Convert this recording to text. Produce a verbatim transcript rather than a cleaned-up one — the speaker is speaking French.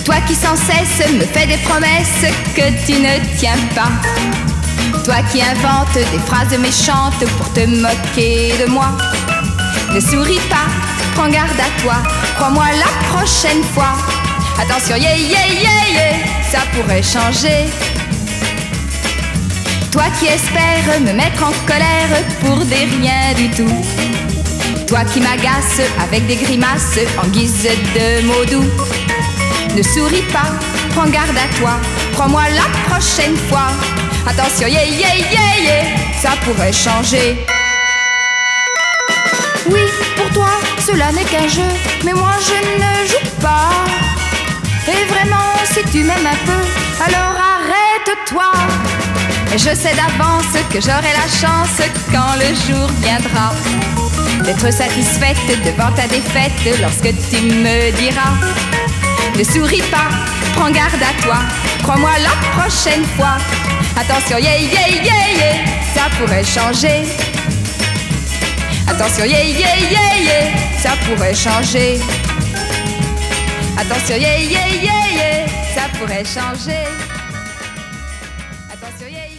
Toi qui sans cesse me fais des promesses que tu ne tiens pas. Toi qui inventes des phrases méchantes pour te moquer de moi. Ne souris pas, prends garde à toi, crois-moi la prochaine fois. Attention, yeah, yeah, yeah, yeah, ça pourrait changer. Toi qui espères me mettre en colère pour des rien du tout. Toi qui m'agaces avec des grimaces en guise de mots doux. Ne souris pas, prends garde à toi, crois-moi la prochaine fois. Attention, yeah, yeah, yeah, yeah, ça pourrait changer. Oui, pour toi, cela n'est qu'un jeu, mais moi je ne joue pas. Et vraiment, si tu m'aimes un peu, alors arrête-toi. Et je sais d'avance que j'aurai la chance, quand le jour viendra, d'être satisfaite devant ta défaite lorsque tu me diras: ne souris pas, prends garde à toi, crois-moi la prochaine fois. Attention, yeah, yeah, yeah, yeah, ça pourrait changer. Attention, yeah, yeah, yeah, yeah, ça pourrait changer. Attention, yeah, yeah, yeah, yeah, ça pourrait changer. Attention, yeah, yeah.